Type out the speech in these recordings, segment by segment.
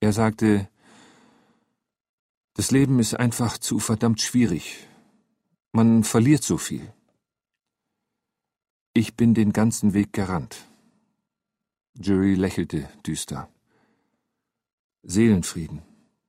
Er sagte, das Leben ist einfach zu verdammt schwierig. Man verliert so viel. Ich bin den ganzen Weg gerannt. Jury lächelte düster. Seelenfrieden.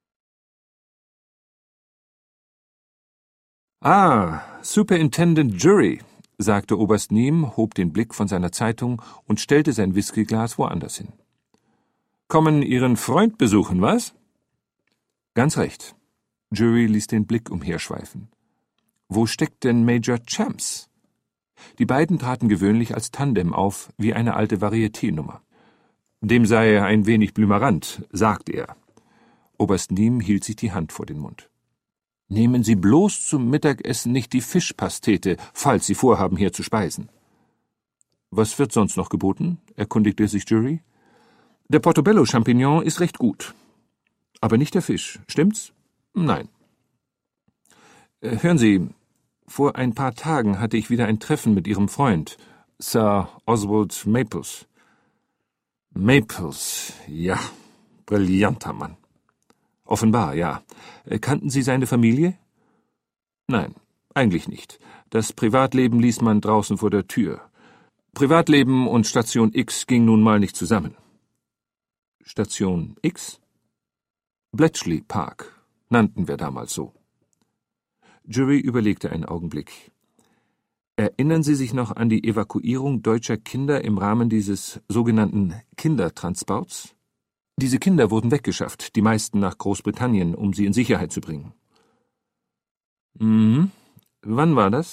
»Ah, Superintendent Jury«, sagte Oberst Neame, hob den Blick von seiner Zeitung und stellte sein Whiskyglas woanders hin. »Kommen Ihren Freund besuchen, was?« »Ganz recht.« Jury ließ den Blick umherschweifen. »Wo steckt denn Major Champs?« Die beiden traten gewöhnlich als Tandem auf, wie eine alte Varieté-Nummer. »Dem sei er ein wenig blümerant«, sagte er. Oberst Neame hielt sich die Hand vor den Mund. »Nehmen Sie bloß zum Mittagessen nicht die Fischpastete, falls Sie vorhaben, hier zu speisen.« »Was wird sonst noch geboten?« erkundigte sich Jury. »Der Portobello-Champignon ist recht gut. Aber nicht der Fisch, stimmt's?« »Nein.« »Hören Sie, vor ein paar Tagen hatte ich wieder ein Treffen mit Ihrem Freund, Sir Oswald Maples.« »Maples, ja, brillanter Mann.« »Offenbar, ja. Kannten Sie seine Familie?« »Nein, eigentlich nicht. Das Privatleben ließ man draußen vor der Tür. Privatleben und Station X ging nun mal nicht zusammen.« »Station X?« »Bletchley Park, nannten wir damals so.« Jury überlegte einen Augenblick. »Erinnern Sie sich noch an die Evakuierung deutscher Kinder im Rahmen dieses sogenannten Kindertransports? Diese Kinder wurden weggeschafft, die meisten nach Großbritannien, um sie in Sicherheit zu bringen.« »Mhm. Wann war das?«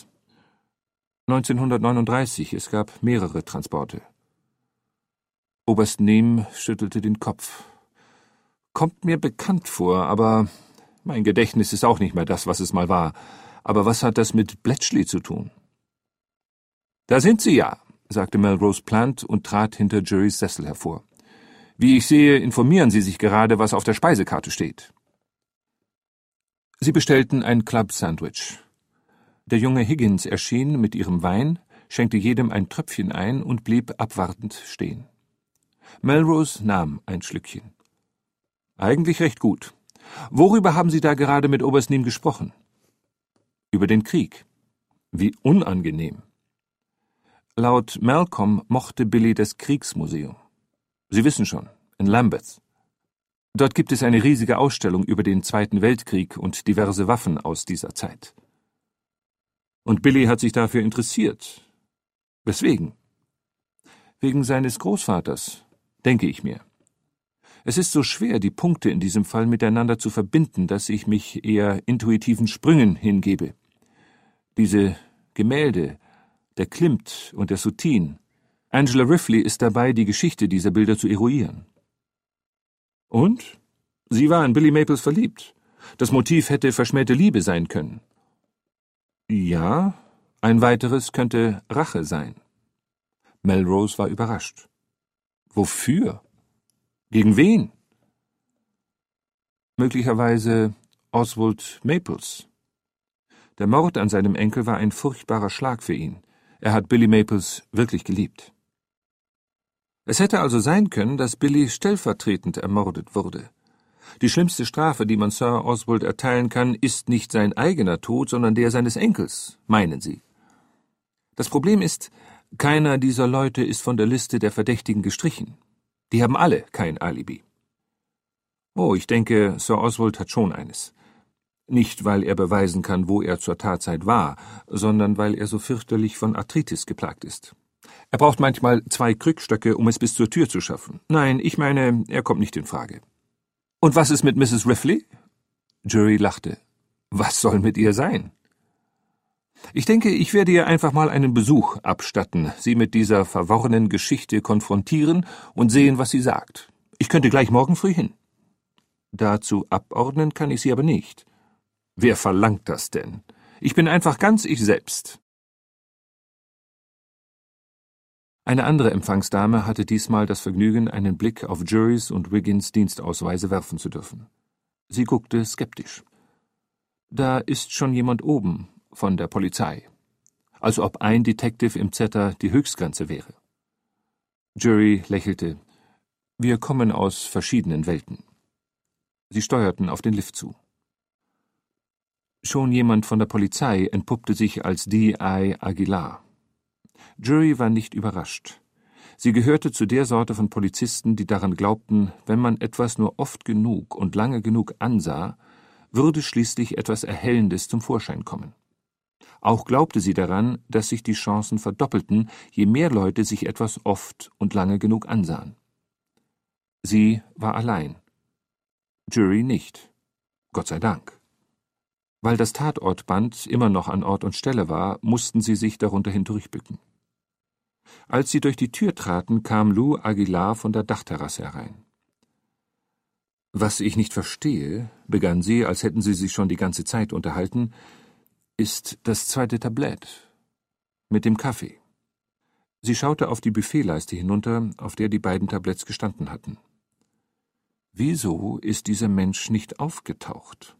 »1939. Es gab mehrere Transporte.« Oberst Neame schüttelte den Kopf. »Kommt mir bekannt vor, aber mein Gedächtnis ist auch nicht mehr das, was es mal war. Aber was hat das mit Bletchley zu tun?« »Da sind Sie ja«, sagte Melrose Plant und trat hinter Jurys Sessel hervor. »Wie ich sehe, informieren Sie sich gerade, was auf der Speisekarte steht.« Sie bestellten ein Club-Sandwich. Der junge Higgins erschien mit ihrem Wein, schenkte jedem ein Tröpfchen ein und blieb abwartend stehen. Melrose nahm ein Schlückchen. »Eigentlich recht gut. Worüber haben Sie da gerade mit Oberst Neame gesprochen?« »Über den Krieg.« »Wie unangenehm.« Laut Malcolm mochte Billy das Kriegsmuseum. Sie wissen schon, in Lambeth. Dort gibt es eine riesige Ausstellung über den Zweiten Weltkrieg und diverse Waffen aus dieser Zeit. Und Billy hat sich dafür interessiert. Weswegen? Wegen seines Großvaters, denke ich mir. Es ist so schwer, die Punkte in diesem Fall miteinander zu verbinden, dass ich mich eher intuitiven Sprüngen hingebe. Diese Gemälde, der Klimt und der Soutine. Angela Rifley ist dabei, die Geschichte dieser Bilder zu eruieren. Und? Sie war in Billy Maples verliebt. Das Motiv hätte verschmähte Liebe sein können. Ja, ein weiteres könnte Rache sein. Melrose war überrascht. Wofür? Gegen wen? Möglicherweise Oswald Maples. Der Mord an seinem Enkel war ein furchtbarer Schlag für ihn. Er hat Billy Maples wirklich geliebt. Es hätte also sein können, dass Billy stellvertretend ermordet wurde. Die schlimmste Strafe, die man Sir Oswald erteilen kann, ist nicht sein eigener Tod, sondern der seines Enkels, meinen Sie. Das Problem ist, keiner dieser Leute ist von der Liste der Verdächtigen gestrichen. Die haben alle kein Alibi. Oh, ich denke, Sir Oswald hat schon eines. Nicht, weil er beweisen kann, wo er zur Tatzeit war, sondern weil er so fürchterlich von Arthritis geplagt ist. Er braucht manchmal 2 Krückstöcke, um es bis zur Tür zu schaffen. Nein, ich meine, er kommt nicht in Frage. Und was ist mit Mrs. Rifley? Jury lachte. Was soll mit ihr sein? Ich denke, ich werde ihr einfach mal einen Besuch abstatten, sie mit dieser verworrenen Geschichte konfrontieren und sehen, was sie sagt. Ich könnte gleich morgen früh hin. Dazu abordnen kann ich sie aber nicht. Wer verlangt das denn? Ich bin einfach ganz ich selbst. Eine andere Empfangsdame hatte diesmal das Vergnügen, einen Blick auf Jurys und Wiggins Dienstausweise werfen zu dürfen. Sie guckte skeptisch. Da ist schon jemand oben, von der Polizei. Als ob ein Detective im Zetter die Höchstgrenze wäre. Jury lächelte. Wir kommen aus verschiedenen Welten. Sie steuerten auf den Lift zu. Schon jemand von der Polizei entpuppte sich als D.I. Aguilar. Jury war nicht überrascht. Sie gehörte zu der Sorte von Polizisten, die daran glaubten, wenn man etwas nur oft genug und lange genug ansah, würde schließlich etwas Erhellendes zum Vorschein kommen. Auch glaubte sie daran, dass sich die Chancen verdoppelten, je mehr Leute sich etwas oft und lange genug ansahen. Sie war allein. Jury nicht. Gott sei Dank. Weil das Tatortband immer noch an Ort und Stelle war, mussten sie sich darunter hindurchbücken. Als sie durch die Tür traten, kam Lou Aguilar von der Dachterrasse herein. »Was ich nicht verstehe«, begann sie, als hätten sie sich schon die ganze Zeit unterhalten, »ist das zweite Tablett mit dem Kaffee.« Sie schaute auf die Buffetleiste hinunter, auf der die beiden Tabletts gestanden hatten. »Wieso ist dieser Mensch nicht aufgetaucht?«